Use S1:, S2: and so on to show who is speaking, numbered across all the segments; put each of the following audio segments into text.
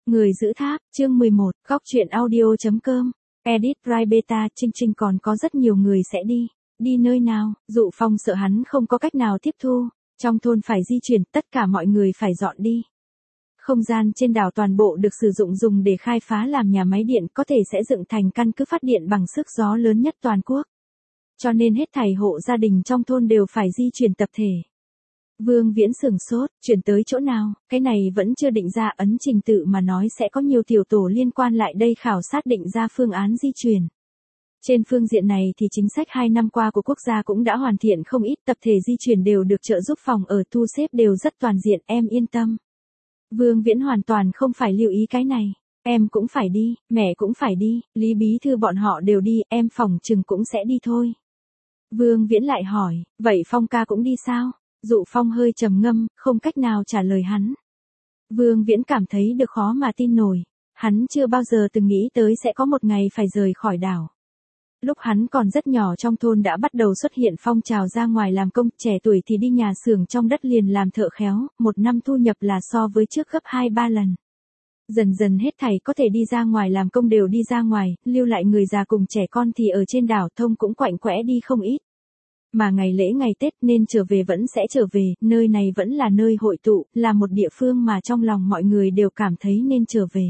S1: Người giữ tháp, chương 11, góc truyện audio.com. Edit Rai Beta, Trinh còn có rất nhiều người sẽ đi. Đi nơi nào? Dụ Phong sợ hắn không có cách nào tiếp thu. Trong thôn phải di chuyển, tất cả mọi người phải dọn đi. Không gian trên đảo toàn bộ được sử dụng dùng để khai phá làm nhà máy điện, có thể sẽ dựng thành căn cứ phát điện bằng sức gió lớn nhất toàn quốc. Cho nên hết thảy hộ gia đình trong thôn đều phải di chuyển tập thể. Vương Viễn sửng sốt, chuyển tới chỗ nào, cái này vẫn chưa định ra, ấn trình tự mà nói sẽ có nhiều tiểu tổ liên quan lại đây khảo sát định ra phương án di chuyển. Trên phương diện này thì chính sách 2 năm qua của quốc gia cũng đã hoàn thiện không ít, tập thể di chuyển đều được trợ giúp, phòng ở thu xếp đều rất toàn diện, em yên tâm. Vương Viễn hoàn toàn không phải lưu ý cái này, em cũng phải đi, mẹ cũng phải đi, Lý Bí Thư bọn họ đều đi, em phòng chừng cũng sẽ đi thôi. Vương Viễn lại hỏi, vậy Phong ca cũng đi sao? Dụ Phong hơi trầm ngâm, không cách nào trả lời hắn. Vương Viễn cảm thấy được khó mà tin nổi, hắn chưa bao giờ từng nghĩ tới sẽ có một ngày phải rời khỏi đảo. Lúc hắn còn rất nhỏ trong thôn đã bắt đầu xuất hiện phong trào ra ngoài làm công, trẻ tuổi thì đi nhà xưởng trong đất liền làm thợ khéo, một năm thu nhập là so với trước gấp 2-3 lần. Dần dần hết thảy có thể đi ra ngoài làm công đều đi ra ngoài, lưu lại người già cùng trẻ con thì ở trên đảo thông cũng quạnh quẽ đi không ít. Mà ngày lễ ngày Tết nên trở về vẫn sẽ trở về, nơi này vẫn là nơi hội tụ, là một địa phương mà trong lòng mọi người đều cảm thấy nên trở về.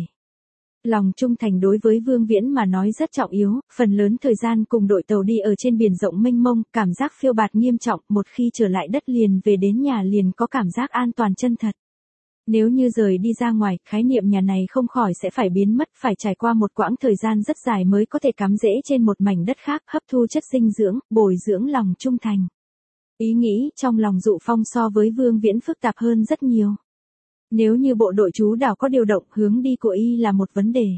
S1: Lòng trung thành đối với Vương Viễn mà nói rất trọng yếu, phần lớn thời gian cùng đội tàu đi ở trên biển rộng mênh mông, cảm giác phiêu bạt nghiêm trọng, một khi trở lại đất liền về đến nhà liền có cảm giác an toàn chân thật. Nếu như rời đi ra ngoài, khái niệm nhà này không khỏi sẽ phải biến mất, phải trải qua một quãng thời gian rất dài mới có thể cắm rễ trên một mảnh đất khác, hấp thu chất dinh dưỡng, bồi dưỡng lòng trung thành. Ý nghĩ trong lòng Dụ Phong so với Vương Viễn phức tạp hơn rất nhiều. Nếu như bộ đội trú đảo có điều động, hướng đi của y là một vấn đề.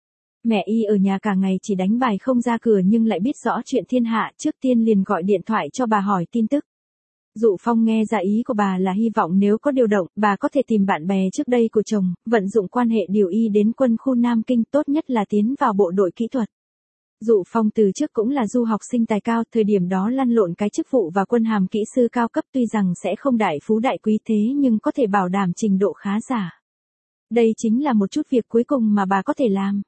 S1: Mẹ y ở nhà cả ngày chỉ đánh bài không ra cửa nhưng lại biết rõ chuyện thiên hạ, trước tiên liền gọi điện thoại cho bà hỏi tin tức. Dụ Phong nghe ra ý của bà là hy vọng nếu có điều động, bà có thể tìm bạn bè trước đây của chồng, vận dụng quan hệ điều y đến quân khu Nam Kinh, tốt nhất là tiến vào bộ đội kỹ thuật. Dụ Phong từ trước cũng là du học sinh tài cao, thời điểm đó lăn lộn cái chức vụ và quân hàm kỹ sư cao cấp, tuy rằng sẽ không đại phú đại quý thế nhưng có thể bảo đảm trình độ khá giả. Đây chính là một chút việc cuối cùng mà bà có thể làm.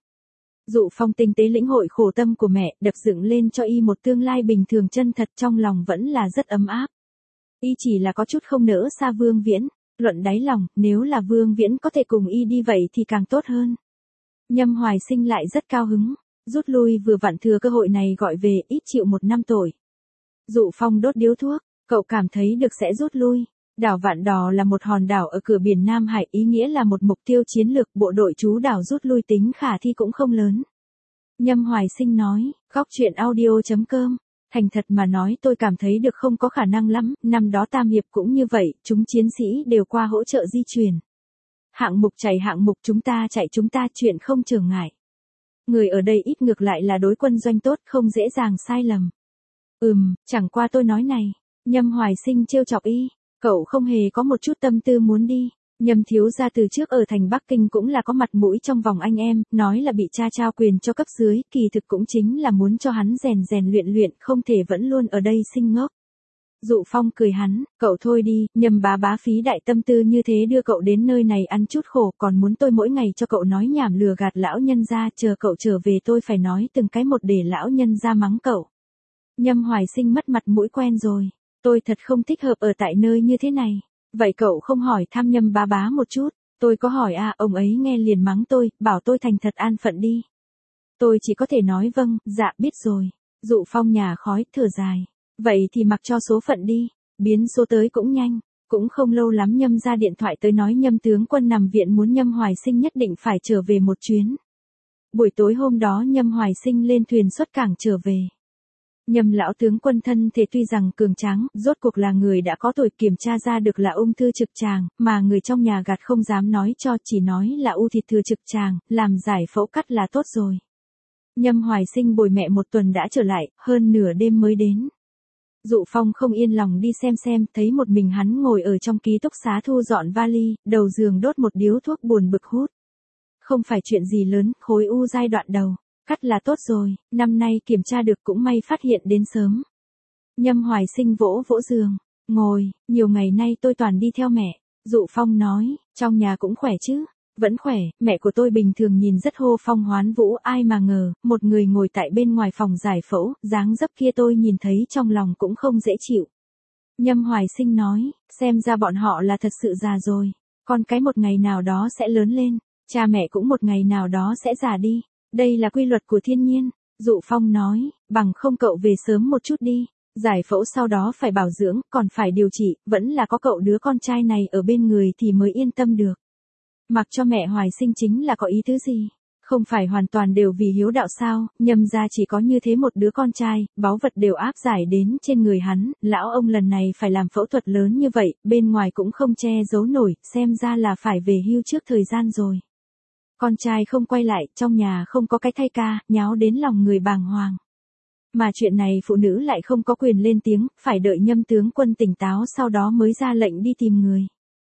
S1: Dụ Phong tinh tế lĩnh hội khổ tâm của mẹ, đập dựng lên cho y một tương lai bình thường chân thật, trong lòng vẫn là rất ấm áp. Y chỉ là có chút không nỡ xa Vương Viễn, luận đáy lòng, nếu là Vương Viễn có thể cùng y đi vậy thì càng tốt hơn. Nhâm Hoài Sinh lại rất cao hứng, rút lui vừa vặn thừa cơ hội này gọi về, ít chịu 1 năm tội. Dụ Phong đốt điếu thuốc, cậu cảm thấy được sẽ rút lui. Đảo Vạn Đò là một hòn đảo ở cửa biển Nam Hải, ý nghĩa là một mục tiêu chiến lược, bộ đội trú đảo rút lui tính khả thi cũng không lớn. Nhâm Hoài Sinh nói, góc truyện audio.com. Thành thật mà nói tôi cảm thấy được không có khả năng lắm, năm đó Tam Hiệp cũng như vậy, chúng chiến sĩ đều qua hỗ trợ di chuyển. Hạng mục chạy hạng mục, chúng ta chạy chúng ta, chuyện không trở ngại. Người ở đây ít ngược lại là đối quân doanh tốt, không dễ dàng sai lầm. Chẳng qua tôi nói này, Nhâm Hoài Sinh trêu chọc y, cậu không hề có một chút tâm tư muốn đi. Nhâm thiếu gia từ trước ở thành Bắc Kinh cũng là có mặt mũi trong vòng anh em, nói là bị cha trao quyền cho cấp dưới, kỳ thực cũng chính là muốn cho hắn rèn luyện, không thể vẫn luôn ở đây sinh ngốc. Dụ Phong cười hắn, cậu thôi đi, Nhâm bá phí đại tâm tư như thế đưa cậu đến nơi này ăn chút khổ, còn muốn tôi mỗi ngày cho cậu nói nhảm lừa gạt lão nhân gia, chờ cậu trở về tôi phải nói từng cái một để lão nhân gia mắng cậu. Nhâm Hoài Sinh mất mặt mũi quen rồi, tôi thật không thích hợp ở tại nơi như thế này. Vậy cậu không hỏi thăm Nhâm bá một chút? Tôi có hỏi ông ấy nghe liền mắng tôi, bảo tôi thành thật an phận đi. Tôi chỉ có thể nói vâng, dạ biết rồi. Dụ Phong nhà khói, thở dài. Vậy thì mặc cho số phận đi, biến số tới cũng nhanh. Cũng không lâu lắm Nhâm ra điện thoại tới nói Nhâm tướng quân nằm viện muốn Nhâm Hoài Sinh nhất định phải trở về một chuyến. Buổi tối hôm đó Nhâm Hoài Sinh lên thuyền xuất cảng trở về. Nhâm lão tướng quân thân thể tuy rằng cường tráng, rốt cuộc là người đã có tuổi, kiểm tra ra được là ung thư trực tràng, mà người trong nhà gạt không dám nói cho, chỉ nói là u thịt thừa trực tràng, làm giải phẫu cắt là tốt rồi. Nhâm Hoài Sinh bồi mẹ 1 tuần đã trở lại, hơn nửa đêm mới đến. Dụ Phong không yên lòng đi xem, thấy một mình hắn ngồi ở trong ký túc xá thu dọn vali, đầu giường đốt một điếu thuốc buồn bực hút. Không phải chuyện gì lớn, khối u giai đoạn đầu. Cắt là tốt rồi, năm nay kiểm tra được cũng may phát hiện đến sớm. Nhâm Hoài Sinh vỗ giường, ngồi, nhiều ngày nay tôi toàn đi theo mẹ. Dụ Phong nói, trong nhà cũng khỏe chứ? Vẫn khỏe, mẹ của tôi bình thường nhìn rất hô phong hoán vũ, ai mà ngờ, một người ngồi tại bên ngoài phòng giải phẫu, dáng dấp kia tôi nhìn thấy trong lòng cũng không dễ chịu. Nhâm Hoài Sinh nói, xem ra bọn họ là thật sự già rồi. Con cái một ngày nào đó sẽ lớn lên, cha mẹ cũng một ngày nào đó sẽ già đi. Đây là quy luật của thiên nhiên. Dụ Phong nói, bằng không cậu về sớm một chút đi. Giải phẫu sau đó phải bảo dưỡng, còn phải điều trị, vẫn là có cậu đứa con trai này ở bên người thì mới yên tâm được. Mặc cho mẹ Hoài Sinh chính là có ý thứ gì? Không phải hoàn toàn đều vì hiếu đạo sao, Nhâm gia chỉ có như thế một đứa con trai, báu vật đều áp giải đến trên người hắn, lão ông lần này phải làm phẫu thuật lớn như vậy, bên ngoài cũng không che giấu nổi, xem ra là phải về hưu trước thời gian rồi. Con trai không quay lại, trong nhà không có cái thay ca, nháo đến lòng người bàng hoàng. Mà chuyện này phụ nữ lại không có quyền lên tiếng, phải đợi Nhâm tướng quân tỉnh táo sau đó mới ra lệnh đi tìm người.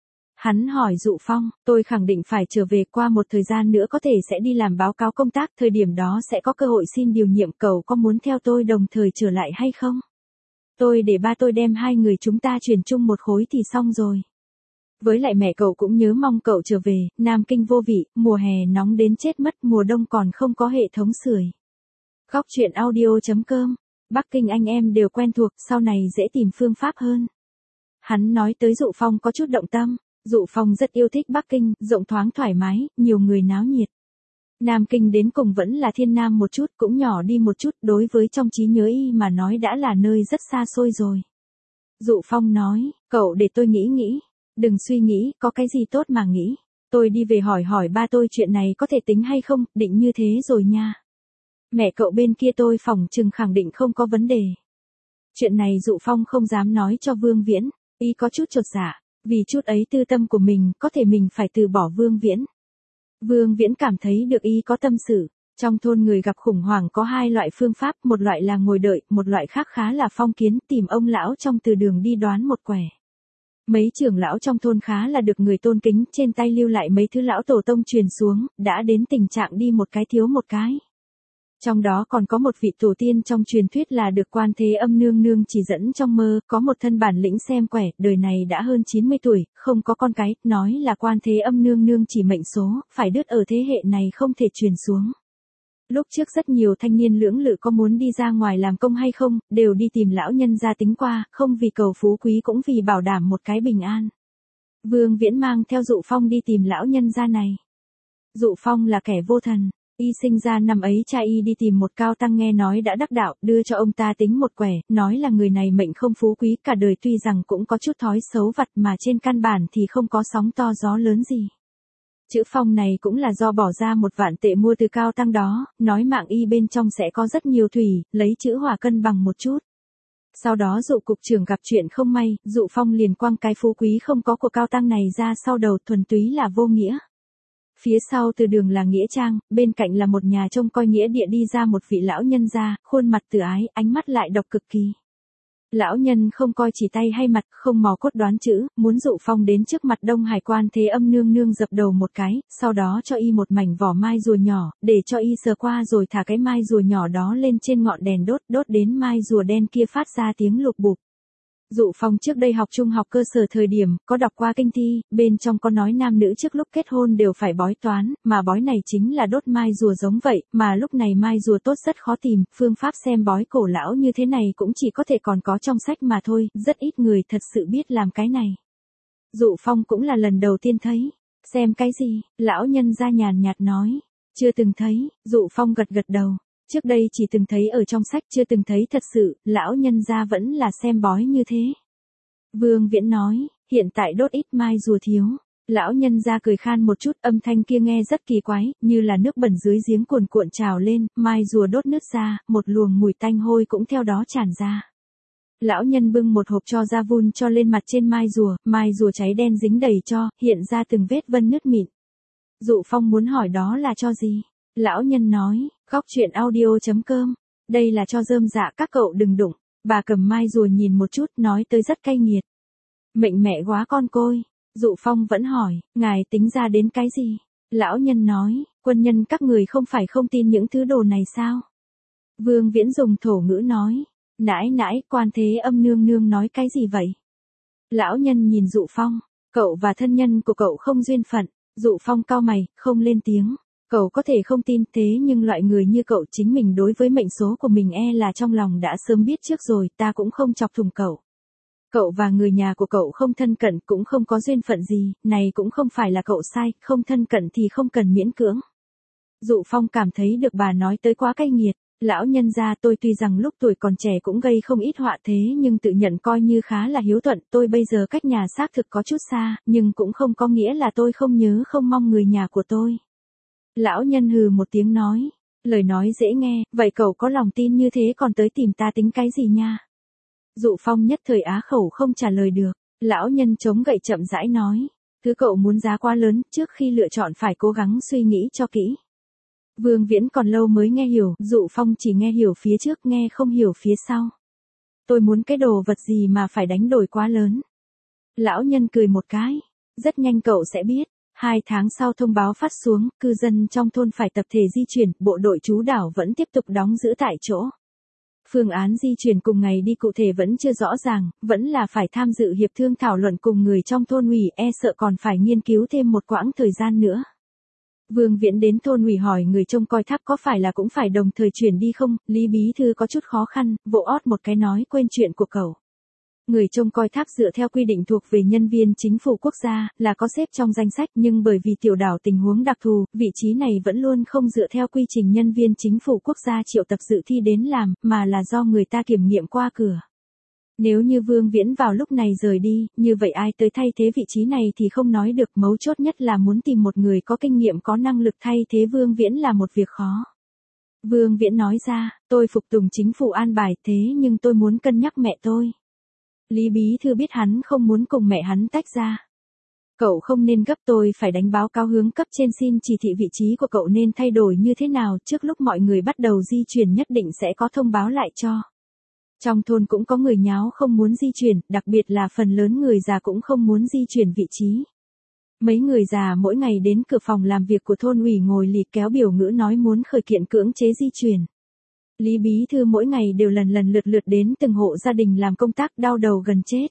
S1: Hắn hỏi Dụ Phong, tôi khẳng định phải trở về, qua một thời gian nữa có thể sẽ đi làm báo cáo công tác, thời điểm đó sẽ có cơ hội xin điều nhiệm, cậu có muốn theo tôi đồng thời trở lại hay không? Tôi để ba tôi đem hai người chúng ta chuyển chung một khối thì xong rồi. Với lại mẹ cậu cũng nhớ mong cậu trở về, Nam Kinh vô vị, mùa hè nóng đến chết mất, mùa đông còn không có hệ thống sưởi. Góc truyện audio.com, Bắc Kinh anh em đều quen thuộc, sau này dễ tìm phương pháp hơn. Hắn nói tới Dụ Phong có chút động tâm. Dụ Phong rất yêu thích Bắc Kinh, rộng thoáng thoải mái, nhiều người náo nhiệt. Nam Kinh đến cùng vẫn là thiên nam một chút, cũng nhỏ đi một chút, đối với trong trí nhớ y mà nói đã là nơi rất xa xôi rồi. Dụ Phong nói, cậu để tôi nghĩ nghĩ, đừng suy nghĩ, có cái gì tốt mà nghĩ. Tôi đi về hỏi ba tôi chuyện này có thể tính hay không, định như thế rồi nha. Mẹ cậu bên kia tôi phỏng chừng khẳng định không có vấn đề. Chuyện này Dụ Phong không dám nói cho Vương Viễn, y có chút chột dạ. Vì chút ấy tư tâm của mình, có thể mình phải từ bỏ Vương Viễn. Vương Viễn cảm thấy được y có tâm sự. Trong thôn người gặp khủng hoảng có hai loại phương pháp, một loại là ngồi đợi, một loại khác khá là phong kiến, tìm ông lão trong từ đường đi đoán một quẻ. Mấy trưởng lão trong thôn khá là được người tôn kính, trên tay lưu lại mấy thứ lão tổ tông truyền xuống, đã đến tình trạng đi một cái thiếu một cái. Trong đó còn có một vị tổ tiên trong truyền thuyết là được Quan Thế Âm nương nương chỉ dẫn trong mơ, có một thân bản lĩnh xem quẻ, đời này đã hơn 90 tuổi, không có con cái, nói là Quan Thế Âm nương nương chỉ mệnh số, phải đứt ở thế hệ này không thể truyền xuống. Lúc trước rất nhiều thanh niên lưỡng lự có muốn đi ra ngoài làm công hay không, đều đi tìm lão nhân gia tính qua, không vì cầu phú quý cũng vì bảo đảm một cái bình an. Vương Viễn mang theo Dụ Phong đi tìm lão nhân gia này. Dụ Phong là kẻ vô thần. Y sinh ra năm ấy cha y đi tìm một cao tăng nghe nói đã đắc đạo, đưa cho ông ta tính một quẻ, nói là người này mệnh không phú quý cả đời, tuy rằng cũng có chút thói xấu vặt mà trên căn bản thì không có sóng to gió lớn gì. Chữ Phong này cũng là do bỏ ra 1 vạn tệ mua từ cao tăng đó, nói mạng y bên trong sẽ có rất nhiều thủy, lấy chữ hòa cân bằng một chút. Sau đó Dụ cục trưởng gặp chuyện không may, Dụ Phong liền quăng cái phú quý không có của cao tăng này ra sau đầu, thuần túy là vô nghĩa. Phía sau từ đường là nghĩa trang, bên cạnh là một nhà trông coi nghĩa địa, đi ra một vị lão nhân ra, khuôn mặt từ ái, ánh mắt lại độc cực kỳ. Lão nhân không coi chỉ tay hay mặt, không mò cốt đoán chữ, muốn Dụ Phong đến trước mặt Đông Hải Quan Thế Âm nương nương dập đầu một cái, sau đó cho y một mảnh vỏ mai rùa nhỏ, để cho y sờ qua rồi thả cái mai rùa nhỏ đó lên trên ngọn đèn đốt, đốt đến mai rùa đen kia phát ra tiếng lục bụp. Dụ Phong trước đây học trung học cơ sở thời điểm, có đọc qua kinh thi, bên trong có nói nam nữ trước lúc kết hôn đều phải bói toán, mà bói này chính là đốt mai rùa giống vậy, mà lúc này mai rùa tốt rất khó tìm, phương pháp xem bói cổ lão như thế này cũng chỉ có thể còn có trong sách mà thôi, rất ít người thật sự biết làm cái này. Dụ Phong cũng là lần đầu tiên thấy. Xem cái gì? Lão nhân ra nhàn nhạt nói. Chưa từng thấy, Dụ Phong gật gật đầu. Trước đây chỉ từng thấy ở trong sách, chưa từng thấy thật sự, lão nhân gia vẫn là xem bói như thế. Vương Viễn nói, hiện tại đốt ít mai rùa thiếu. Lão nhân gia cười khan một chút, âm thanh kia nghe rất kỳ quái, như là nước bẩn dưới giếng cuồn cuộn trào lên, mai rùa đốt nứt ra, một luồng mùi tanh hôi cũng theo đó tràn ra. Lão nhân bưng một hộp cho ra vun cho lên mặt trên mai rùa cháy đen dính đầy cho, hiện ra từng vết vân nứt mịn. Dụ Phong muốn hỏi đó là cho gì? Lão nhân nói, góc truyện audio.com, đây là cho rơm dạ, các cậu đừng đụng. Bà cầm mai rùa nhìn một chút, nói tới rất cay nghiệt. Mệnh mẹ quá con côi. Dụ Phong vẫn hỏi, ngài tính ra đến cái gì? Lão nhân nói, quân nhân các người không phải không tin những thứ đồ này sao? Vương Viễn dùng thổ ngữ nói, nãi, Quan Thế Âm nương nương nói cái gì vậy? Lão nhân nhìn Dụ Phong, cậu và thân nhân của cậu không duyên phận. Dụ Phong cau mày, không lên tiếng. Cậu có thể không tin thế nhưng loại người như cậu chính mình đối với mệnh số của mình là trong lòng đã sớm biết trước rồi, ta cũng không chọc thùng cậu. Cậu và người nhà của cậu không thân cận cũng không có duyên phận gì, này cũng không phải là cậu sai, không thân cận thì không cần miễn cưỡng. Dụ Phong cảm thấy được bà nói tới quá cay nghiệt. Lão nhân gia, tôi tuy rằng lúc tuổi còn trẻ cũng gây không ít họa thế nhưng tự nhận coi như khá là hiếu thuận, tôi bây giờ cách nhà xác thực có chút xa, nhưng cũng không có nghĩa là tôi không nhớ không mong người nhà của tôi. Lão nhân hừ một tiếng nói, lời nói dễ nghe, vậy cậu có lòng tin như thế còn tới tìm ta tính cái gì nha? Dụ Phong nhất thời á khẩu không trả lời được, lão nhân chống gậy chậm rãi nói, thứ cậu muốn giá quá lớn, trước khi lựa chọn phải cố gắng suy nghĩ cho kỹ. Vương Viễn còn lâu mới nghe hiểu, Dụ Phong chỉ nghe hiểu phía trước, nghe không hiểu phía sau. Tôi muốn cái đồ vật gì mà phải đánh đổi quá lớn. Lão nhân cười một cái, rất nhanh cậu sẽ biết. 2 tháng sau thông báo phát xuống, cư dân trong thôn phải tập thể di chuyển, bộ đội trú đảo vẫn tiếp tục đóng giữ tại chỗ. Phương án di chuyển cùng ngày đi cụ thể vẫn chưa rõ ràng, vẫn là phải tham dự hiệp thương thảo luận cùng người trong thôn ủy, sợ còn phải nghiên cứu thêm một quãng thời gian nữa. Vương Viễn đến thôn ủy hỏi người trông coi tháp có phải là cũng phải đồng thời chuyển đi không, Lý Bí Thư có chút khó khăn, vỗ ót một cái nói quên chuyện của cậu. Người trông coi tháp dựa theo quy định thuộc về nhân viên chính phủ quốc gia, là có xếp trong danh sách nhưng bởi vì tiểu đảo tình huống đặc thù, vị trí này vẫn luôn không dựa theo quy trình nhân viên chính phủ quốc gia triệu tập dự thi đến làm, mà là do người ta kiểm nghiệm qua cửa. Nếu như Vương Viễn vào lúc này rời đi, như vậy ai tới thay thế vị trí này thì không nói được, mấu chốt nhất là muốn tìm một người có kinh nghiệm có năng lực thay thế Vương Viễn là một việc khó. Vương Viễn nói ra, tôi phục tùng chính phủ an bài thế nhưng tôi muốn cân nhắc mẹ tôi. Lý Bí Thư biết hắn không muốn cùng mẹ hắn tách ra. Cậu không nên gấp, tôi phải đánh báo cáo hướng cấp trên xin chỉ thị vị trí của cậu nên thay đổi như thế nào, trước lúc mọi người bắt đầu di chuyển nhất định sẽ có thông báo lại cho. Trong thôn cũng có người nháo không muốn di chuyển, đặc biệt là phần lớn người già cũng không muốn di chuyển vị trí. Mấy người già mỗi ngày đến cửa phòng làm việc của thôn ủy ngồi lì kéo biểu ngữ nói muốn khởi kiện cưỡng chế di chuyển. Lý Bí Thư mỗi ngày đều lần lượt đến từng hộ gia đình làm công tác đau đầu gần chết.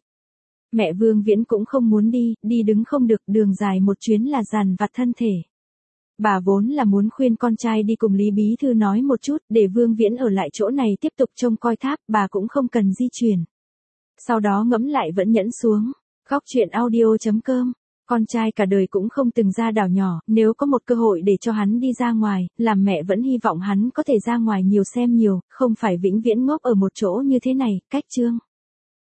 S1: Mẹ Vương Viễn cũng không muốn đi đứng không được, đường dài một chuyến là dằn vặt thân thể. Bà vốn là muốn khuyên con trai đi cùng Lý Bí Thư nói một chút để Vương Viễn ở lại chỗ này tiếp tục trông coi tháp, bà cũng không cần di chuyển. Sau đó ngẫm lại vẫn nhẫn xuống. Khóc chuyện audio.com. Con trai cả đời cũng không từng ra đảo nhỏ, nếu có một cơ hội để cho hắn đi ra ngoài, làm mẹ vẫn hy vọng hắn có thể ra ngoài nhiều xem nhiều, không phải vĩnh viễn ngốc ở một chỗ như thế này. Cách chương